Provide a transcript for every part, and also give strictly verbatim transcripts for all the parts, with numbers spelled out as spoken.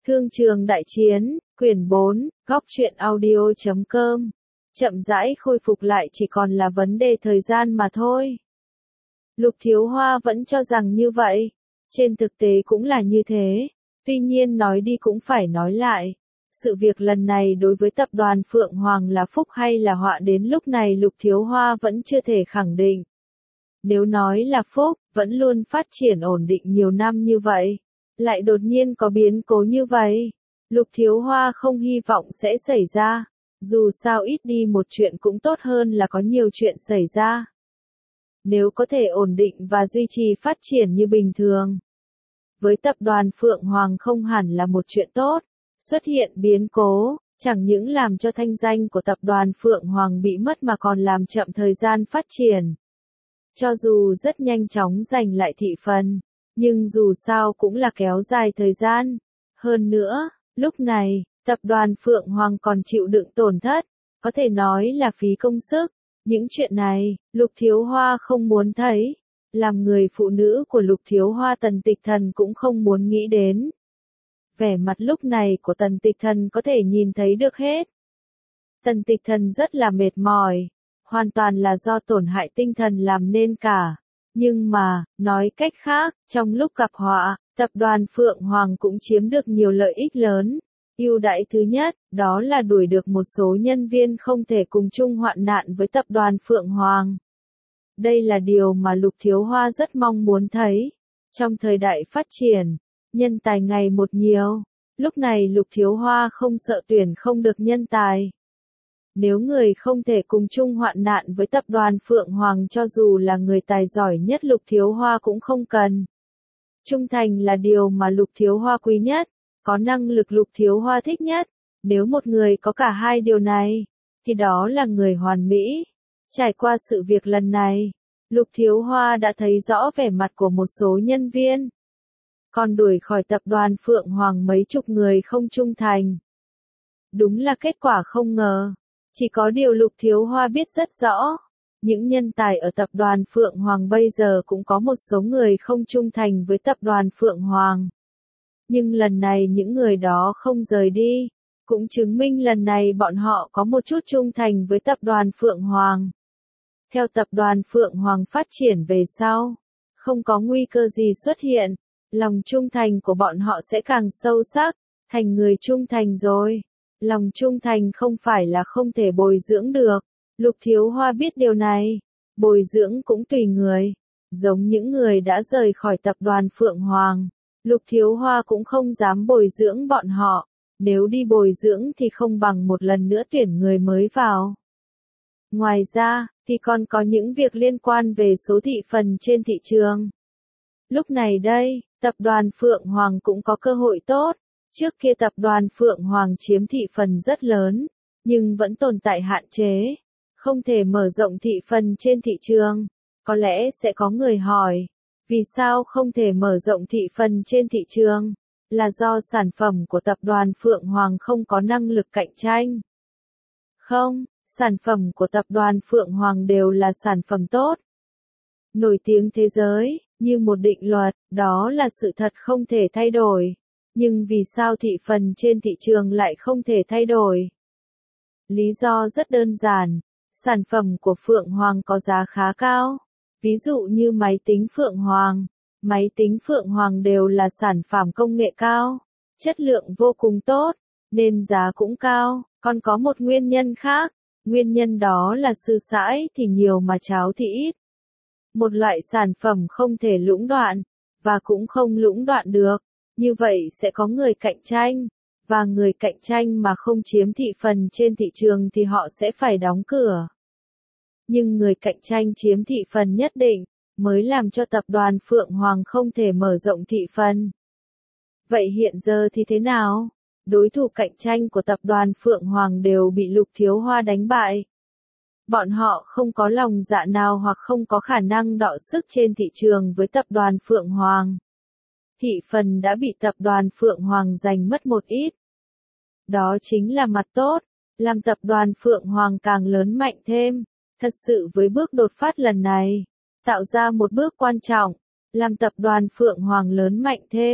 Thương trường đại chiến, quyển bốn, góc truyện audio chấm com. Chậm rãi khôi phục lại chỉ còn là vấn đề thời gian mà thôi. Lục Thiếu Hoa vẫn cho rằng như vậy. Trên thực tế cũng là như thế. Tuy nhiên nói đi cũng phải nói lại. Sự việc lần này đối với tập đoàn Phượng Hoàng là phúc hay là họa đến lúc này Lục Thiếu Hoa vẫn chưa thể khẳng định. Nếu nói là phúc, vẫn luôn phát triển ổn định nhiều năm như vậy. Lại đột nhiên có biến cố như vậy. Lục Thiếu Hoa không hy vọng sẽ xảy ra. Dù sao ít đi một chuyện cũng tốt hơn là có nhiều chuyện xảy ra. Nếu có thể ổn định và duy trì phát triển như bình thường. Với tập đoàn Phượng Hoàng không hẳn là một chuyện tốt. Xuất hiện biến cố, chẳng những làm cho thanh danh của tập đoàn Phượng Hoàng bị mất mà còn làm chậm thời gian phát triển. Cho dù rất nhanh chóng giành lại thị phần, nhưng dù sao cũng là kéo dài thời gian. Hơn nữa, lúc này, tập đoàn Phượng Hoàng còn chịu đựng tổn thất, có thể nói là phí công sức. Những chuyện này, Lục Thiếu Hoa không muốn thấy. Làm người phụ nữ của Lục Thiếu Hoa Tần Tịch Thần cũng không muốn nghĩ đến. Vẻ mặt lúc này của Tần Tịch Thần có thể nhìn thấy được hết. Tần Tịch Thần rất là mệt mỏi, hoàn toàn là do tổn hại tinh thần làm nên cả. Nhưng mà, nói cách khác, trong lúc gặp họa, tập đoàn Phượng Hoàng cũng chiếm được nhiều lợi ích lớn. Ưu đãi thứ nhất, đó là đuổi được một số nhân viên không thể cùng chung hoạn nạn với tập đoàn Phượng Hoàng. Đây là điều mà Lục Thiếu Hoa rất mong muốn thấy. Trong thời đại phát triển, nhân tài ngày một nhiều. Lúc này Lục Thiếu Hoa không sợ tuyển không được nhân tài. Nếu người không thể cùng chung hoạn nạn với tập đoàn Phượng Hoàng cho dù là người tài giỏi nhất Lục Thiếu Hoa cũng không cần. Trung thành là điều mà Lục Thiếu Hoa quý nhất, có năng lực Lục Thiếu Hoa thích nhất. Nếu một người có cả hai điều này, thì đó là người hoàn mỹ. Trải qua sự việc lần này, Lục Thiếu Hoa đã thấy rõ vẻ mặt của một số nhân viên. Còn đuổi khỏi tập đoàn Phượng Hoàng mấy chục người không trung thành. Đúng là kết quả không ngờ. Chỉ có điều Lục Thiếu Hoa biết rất rõ. Những nhân tài ở tập đoàn Phượng Hoàng bây giờ cũng có một số người không trung thành với tập đoàn Phượng Hoàng. Nhưng lần này những người đó không rời đi. Cũng chứng minh lần này bọn họ có một chút trung thành với tập đoàn Phượng Hoàng. Theo tập đoàn Phượng Hoàng phát triển về sau, không có nguy cơ gì xuất hiện, lòng trung thành của bọn họ sẽ càng sâu sắc, thành người trung thành rồi. Lòng trung thành không phải là không thể bồi dưỡng được. Lục Thiếu Hoa biết điều này, bồi dưỡng cũng tùy người. Giống những người đã rời khỏi tập đoàn Phượng Hoàng, Lục Thiếu Hoa cũng không dám bồi dưỡng bọn họ. Nếu đi bồi dưỡng thì không bằng một lần nữa tuyển người mới vào. Ngoài ra, thì còn có những việc liên quan về số thị phần trên thị trường. Lúc này đây, tập đoàn Phượng Hoàng cũng có cơ hội tốt. Trước kia tập đoàn Phượng Hoàng chiếm thị phần rất lớn, nhưng vẫn tồn tại hạn chế. Không thể mở rộng thị phần trên thị trường. Có lẽ sẽ có người hỏi, vì sao không thể mở rộng thị phần trên thị trường? Là do sản phẩm của tập đoàn Phượng Hoàng không có năng lực cạnh tranh. Không, sản phẩm của tập đoàn Phượng Hoàng đều là sản phẩm tốt. Nổi tiếng thế giới, như một định luật, đó là sự thật không thể thay đổi. Nhưng vì sao thị phần trên thị trường lại không thể thay đổi? Lý do rất đơn giản, sản phẩm của Phượng Hoàng có giá khá cao. Ví dụ như máy tính Phượng Hoàng. Máy tính Phượng Hoàng đều là sản phẩm công nghệ cao, chất lượng vô cùng tốt, nên giá cũng cao. Còn có một nguyên nhân khác, nguyên nhân đó là sư sãi thì nhiều mà cháo thì ít. Một loại sản phẩm không thể lũng đoạn, và cũng không lũng đoạn được, như vậy sẽ có người cạnh tranh, và người cạnh tranh mà không chiếm thị phần trên thị trường thì họ sẽ phải đóng cửa. Nhưng người cạnh tranh chiếm thị phần nhất định, mới làm cho tập đoàn Phượng Hoàng không thể mở rộng thị phần. Vậy hiện giờ thì thế nào? Đối thủ cạnh tranh của tập đoàn Phượng Hoàng đều bị Lục Thiếu Hoa đánh bại. Bọn họ không có lòng dạ nào hoặc không có khả năng đọ sức trên thị trường với tập đoàn Phượng Hoàng. Thị phần đã bị tập đoàn Phượng Hoàng giành mất một ít. Đó chính là mặt tốt, làm tập đoàn Phượng Hoàng càng lớn mạnh thêm. Thật sự với bước đột phát lần này, tạo ra một bước quan trọng, làm tập đoàn Phượng Hoàng lớn mạnh thêm.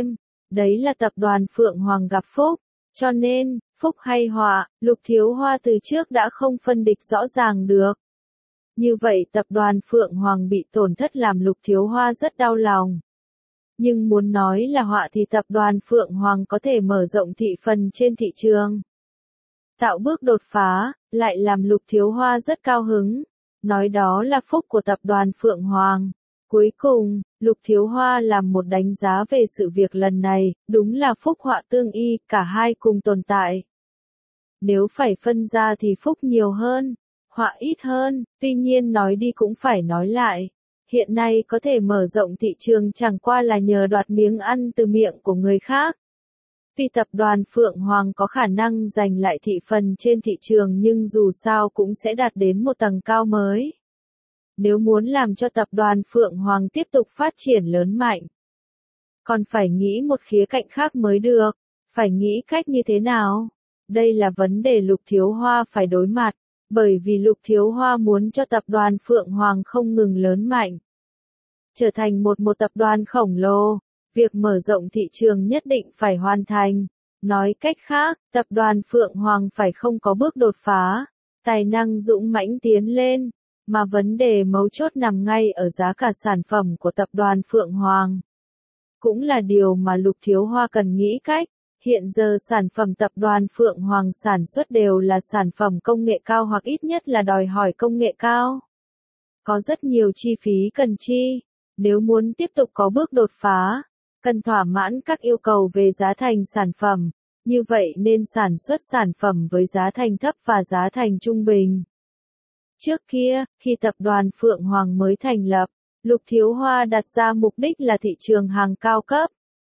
Đấy là tập đoàn Phượng Hoàng gặp phúc. Cho nên, phúc hay họa, Lục Thiếu Hoa từ trước đã không phân địch rõ ràng được. Như vậy tập đoàn Phượng Hoàng bị tổn thất làm Lục Thiếu Hoa rất đau lòng. Nhưng muốn nói là họa thì tập đoàn Phượng Hoàng có thể mở rộng thị phần trên thị trường. Tạo bước đột phá, lại làm Lục Thiếu Hoa rất cao hứng. Nói đó là phúc của tập đoàn Phượng Hoàng. Cuối cùng, Lục Thiếu Hoa làm một đánh giá về sự việc lần này, đúng là phúc họa tương y, cả hai cùng tồn tại. Nếu phải phân ra thì phúc nhiều hơn, họa ít hơn, tuy nhiên nói đi cũng phải nói lại. Hiện nay có thể mở rộng thị trường chẳng qua là nhờ đoạt miếng ăn từ miệng của người khác. Vì tập đoàn Phượng Hoàng có khả năng giành lại thị phần trên thị trường nhưng dù sao cũng sẽ đạt đến một tầng cao mới. Nếu muốn làm cho tập đoàn Phượng Hoàng tiếp tục phát triển lớn mạnh, còn phải nghĩ một khía cạnh khác mới được. Phải nghĩ cách như thế nào? Đây là vấn đề Lục Thiếu Hoa phải đối mặt, bởi vì Lục Thiếu Hoa muốn cho tập đoàn Phượng Hoàng không ngừng lớn mạnh, trở thành một một tập đoàn khổng lồ. Việc mở rộng thị trường nhất định phải hoàn thành. Nói cách khác, tập đoàn Phượng Hoàng phải không có bước đột phá, tài năng dũng mãnh tiến lên. Mà vấn đề mấu chốt nằm ngay ở giá cả sản phẩm của tập đoàn Phượng Hoàng. Cũng là điều mà Lục Thiếu Hoa cần nghĩ cách. Hiện giờ sản phẩm tập đoàn Phượng Hoàng sản xuất đều là sản phẩm công nghệ cao hoặc ít nhất là đòi hỏi công nghệ cao. Có rất nhiều chi phí cần chi. Nếu muốn tiếp tục có bước đột phá, cần thỏa mãn các yêu cầu về giá thành sản phẩm. Như vậy nên sản xuất sản phẩm với giá thành thấp và giá thành trung bình. Trước kia, khi tập đoàn Phượng Hoàng mới thành lập, Lục Thiếu Hoa đặt ra mục đích là thị trường hàng cao cấp.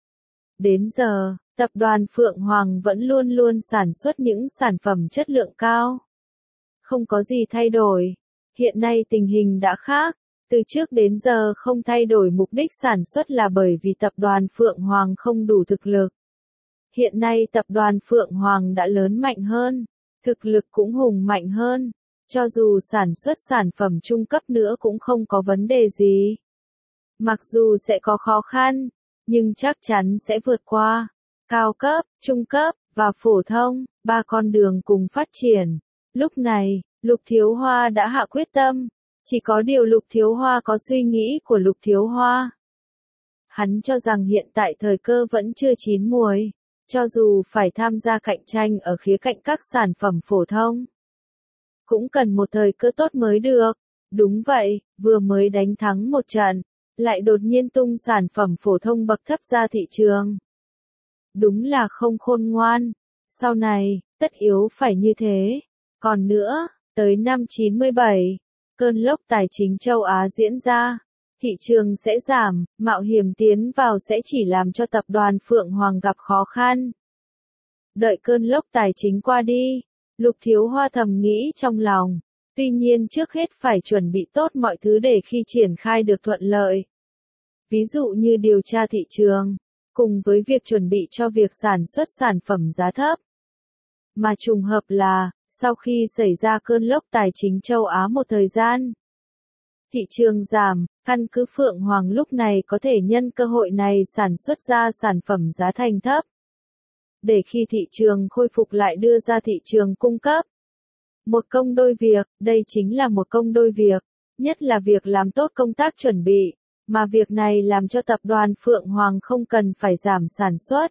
Đến giờ, tập đoàn Phượng Hoàng vẫn luôn luôn sản xuất những sản phẩm chất lượng cao. Không có gì thay đổi. Hiện nay tình hình đã khác. Từ trước đến giờ không thay đổi mục đích sản xuất là bởi vì tập đoàn Phượng Hoàng không đủ thực lực. Hiện nay tập đoàn Phượng Hoàng đã lớn mạnh hơn, thực lực cũng hùng mạnh hơn. Cho dù sản xuất sản phẩm trung cấp nữa cũng không có vấn đề gì. Mặc dù sẽ có khó khăn, nhưng chắc chắn sẽ vượt qua. Cao cấp, trung cấp, và phổ thông, ba con đường cùng phát triển. Lúc này, Lục Thiếu Hoa đã hạ quyết tâm. Chỉ có điều Lục Thiếu Hoa có suy nghĩ của Lục Thiếu Hoa. Hắn cho rằng hiện tại thời cơ vẫn chưa chín muồi. Cho dù phải tham gia cạnh tranh ở khía cạnh các sản phẩm phổ thông, cũng cần một thời cơ tốt mới được. Đúng vậy, vừa mới đánh thắng một trận, lại đột nhiên tung sản phẩm phổ thông bậc thấp ra thị trường. Đúng là không khôn ngoan. Sau này, tất yếu phải như thế. Còn nữa, tới năm chín mươi bảy, cơn lốc tài chính châu Á diễn ra. Thị trường sẽ giảm, mạo hiểm tiến vào sẽ chỉ làm cho tập đoàn Phượng Hoàng gặp khó khăn. Đợi cơn lốc tài chính qua đi, Lục Thiếu Hoa thầm nghĩ trong lòng. Tuy nhiên trước hết phải chuẩn bị tốt mọi thứ để khi triển khai được thuận lợi. Ví dụ như điều tra thị trường, cùng với việc chuẩn bị cho việc sản xuất sản phẩm giá thấp. Mà trùng hợp là, sau khi xảy ra cơn lốc tài chính châu Á một thời gian, thị trường giảm, căn cứ Phượng Hoàng lúc này có thể nhân cơ hội này sản xuất ra sản phẩm giá thành thấp. Để khi thị trường khôi phục lại đưa ra thị trường cung cấp. Một công đôi việc, đây chính là một công đôi việc, nhất là việc làm tốt công tác chuẩn bị, mà việc này làm cho tập đoàn Phượng Hoàng không cần phải giảm sản xuất.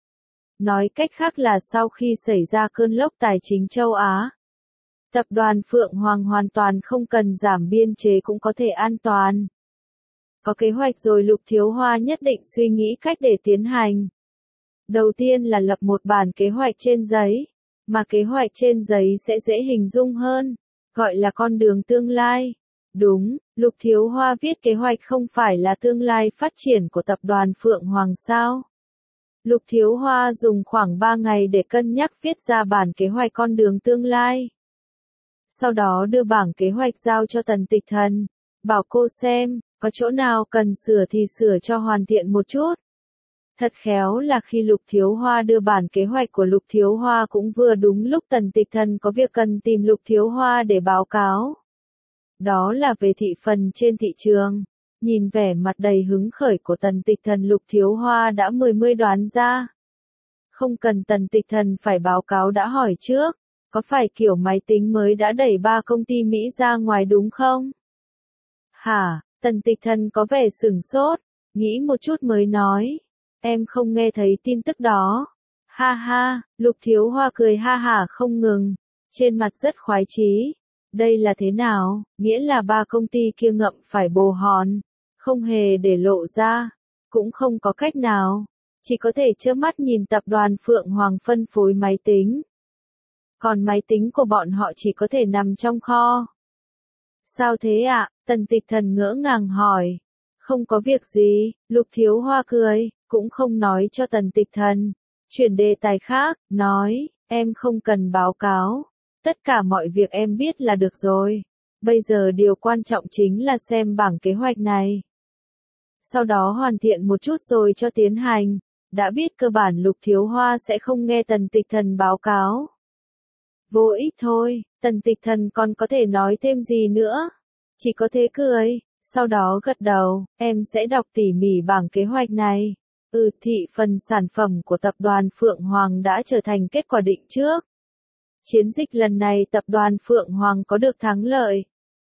Nói cách khác là sau khi xảy ra cơn lốc tài chính châu Á, tập đoàn Phượng Hoàng hoàn toàn không cần giảm biên chế cũng có thể an toàn. Có kế hoạch rồi Lục Thiếu Hoa nhất định suy nghĩ cách để tiến hành. Đầu tiên là lập một bản kế hoạch trên giấy, mà kế hoạch trên giấy sẽ dễ hình dung hơn, gọi là con đường tương lai. Đúng, Lục Thiếu Hoa viết kế hoạch không phải là tương lai phát triển của tập đoàn Phượng Hoàng sao? Lục Thiếu Hoa dùng khoảng ba ngày để cân nhắc viết ra bản kế hoạch con đường tương lai. Sau đó đưa bảng kế hoạch giao cho Tần Tịch Thần, bảo cô xem, có chỗ nào cần sửa thì sửa cho hoàn thiện một chút. Thật khéo là khi Lục Thiếu Hoa đưa bản kế hoạch của Lục Thiếu Hoa cũng vừa đúng lúc Tần Tịch Thần có việc cần tìm Lục Thiếu Hoa để báo cáo. Đó là về thị phần trên thị trường. Nhìn vẻ mặt đầy hứng khởi của Tần Tịch Thần, Lục Thiếu Hoa đã mười mươi đoán ra. Không cần Tần Tịch Thần phải báo cáo đã hỏi trước, có phải kiểu máy tính mới đã đẩy ba công ty Mỹ ra ngoài đúng không? Hả, Tần Tịch Thần có vẻ sửng sốt, nghĩ một chút mới nói, em không nghe thấy tin tức đó. Ha ha, Lục Thiếu Hoa cười ha hả không ngừng, trên mặt rất khoái chí. Đây là thế nào, nghĩa là ba công ty kia ngậm phải bồ hòn, không hề để lộ ra, cũng không có cách nào, chỉ có thể trơ mắt nhìn tập đoàn Phượng Hoàng phân phối máy tính. Còn máy tính của bọn họ chỉ có thể nằm trong kho. Sao thế ạ? À? Tần Tịch Thần ngỡ ngàng hỏi. Không có việc gì, Lục Thiếu Hoa cười, cũng không nói cho Tần Tịch Thần. Chuyển đề tài khác, nói, em không cần báo cáo. Tất cả mọi việc em biết là được rồi. Bây giờ điều quan trọng chính là xem bảng kế hoạch này. Sau đó hoàn thiện một chút rồi cho tiến hành. Đã biết cơ bản Lục Thiếu Hoa sẽ không nghe Tần Tịch Thần báo cáo. Vô ích thôi, Tần Tịch Thần còn có thể nói thêm gì nữa. Chỉ có thế cười, sau đó gật đầu, em sẽ đọc tỉ mỉ bảng kế hoạch này. Ừ, thị phần sản phẩm của tập đoàn Phượng Hoàng đã trở thành kết quả định trước. Chiến dịch lần này tập đoàn Phượng Hoàng có được thắng lợi.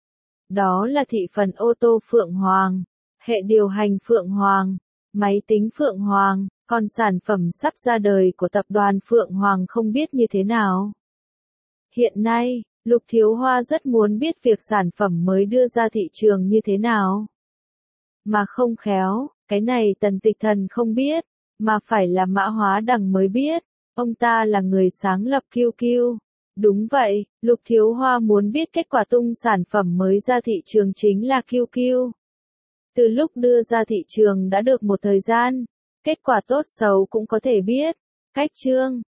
Đó là thị phần ô tô Phượng Hoàng, hệ điều hành Phượng Hoàng, máy tính Phượng Hoàng, còn sản phẩm sắp ra đời của tập đoàn Phượng Hoàng không biết như thế nào. Hiện nay, Lục Thiếu Hoa rất muốn biết việc sản phẩm mới đưa ra thị trường như thế nào. Mà không khéo, cái này Tần Tịch Thần không biết, mà phải là Mã Hóa Đằng mới biết. Ông ta là người sáng lập Q Q. Đúng vậy, Lục Thiếu Hoa muốn biết kết quả tung sản phẩm mới ra thị trường chính là Q Q. Từ lúc đưa ra thị trường đã được một thời gian, kết quả tốt xấu cũng có thể biết. Cách chương